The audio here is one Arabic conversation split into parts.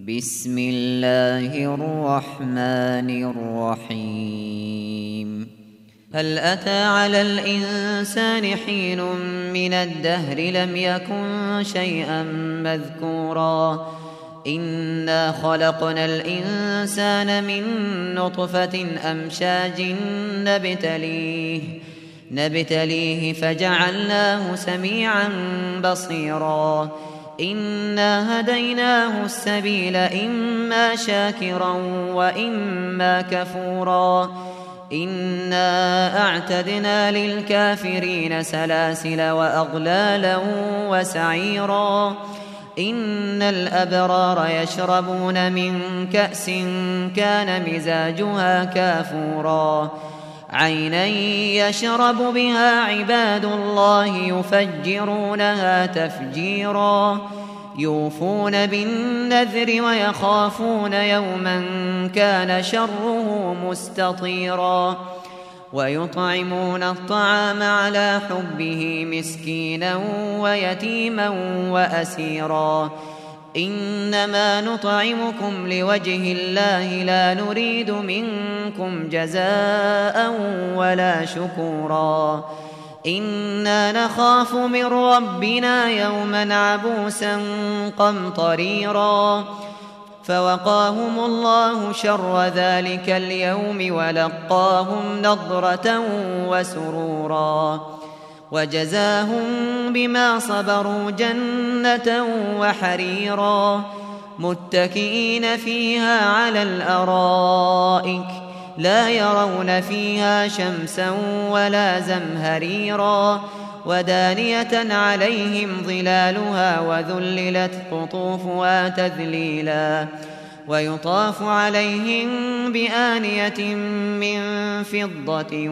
بسم الله الرحمن الرحيم هل أتى على الإنسان حين من الدهر لم يكن شيئا مذكورا إنا خلقنا الإنسان من نطفة أمشاج نبتليه فجعلناه سميعا بصيرا إنا هديناه السبيل إما شاكرا وإما كفورا إنا أعتدنا للكافرين سلاسل وأغلالا وسعيرا إن الأبرار يشربون من كأس كان مزاجها كافورا عينا يشرب بها عباد الله يفجرونها تفجيرا يوفون بالنذر ويخافون يوما كان شره مستطيرا ويطعمون الطعام على حبه مسكينا ويتيما وأسيرا إنما نطعمكم لوجه الله لا نريد منكم جزاء ولا شكورا إنا نخاف من ربنا يوما عبوسا قمطريرا فوقاهم الله شر ذلك اليوم ولقاهم نضرة وسرورا وجزاهم بما صبروا جنة وحريرا متكئين فيها على الأرائك لا يرون فيها شمسا ولا زمهريرا ودانية عليهم ظلالها وذللت قطوفها تذليلا ويطاف عليهم بآنية من فضة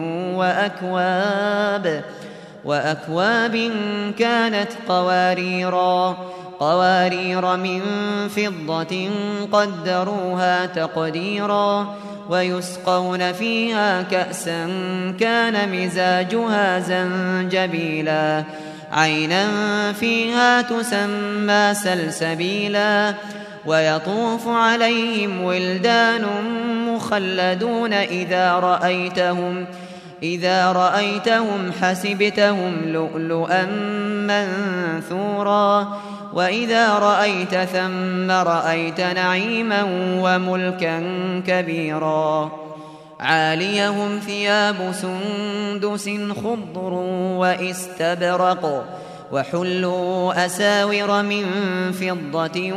وأكواب كانت قوارير من فضة قدروها تقديرا ويسقون فيها كأسا كان مزاجها زنجبيلا عينا فيها تسمى سلسبيلا ويطوف عليهم ولدان مخلدون إذا رأيتهم حسبتهم لؤلؤا منثورا وإذا رأيت ثم رأيت نعيما وملكا كبيرا عاليهم ثياب سندس خضر واستبرق وحلوا أساور من فضة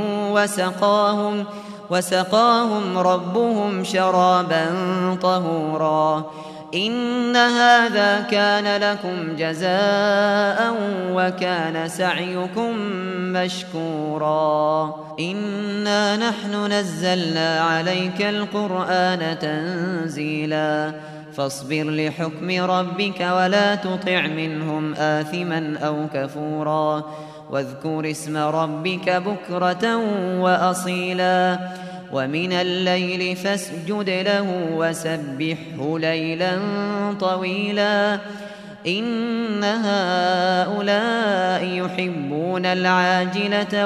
وسقاهم ربهم شرابا طهورا إن هذا كان لكم جزاء وكان سعيكم مشكورا إنا نحن نزلنا عليك القرآن تنزيلا فاصبر لحكم ربك ولا تطع منهم آثما أو كفورا واذكر اسم ربك بكرة وأصيلا ومن الليل فاسجد له وسبحه ليلا طويلا إن هؤلاء يحبون العاجلة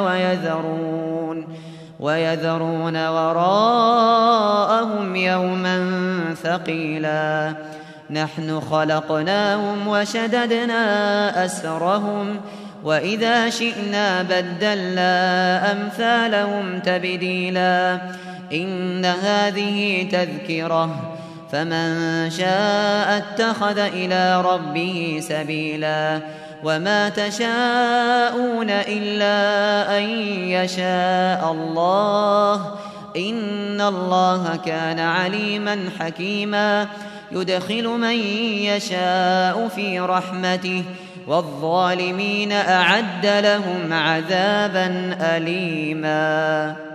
ويذرون وراءهم يوما ثقيلا نحن خلقناهم وشددنا أسرهم وإذا شئنا بدلنا أمثالهم تبديلا إن هذه تذكرة فمن شاء اتخذ إلى ربه سبيلا وما تشاءون إلا أن يشاء الله إن الله كان عليما حكيما يدخل من يشاء في رحمته والظالمين أعد لهم عذابا أليما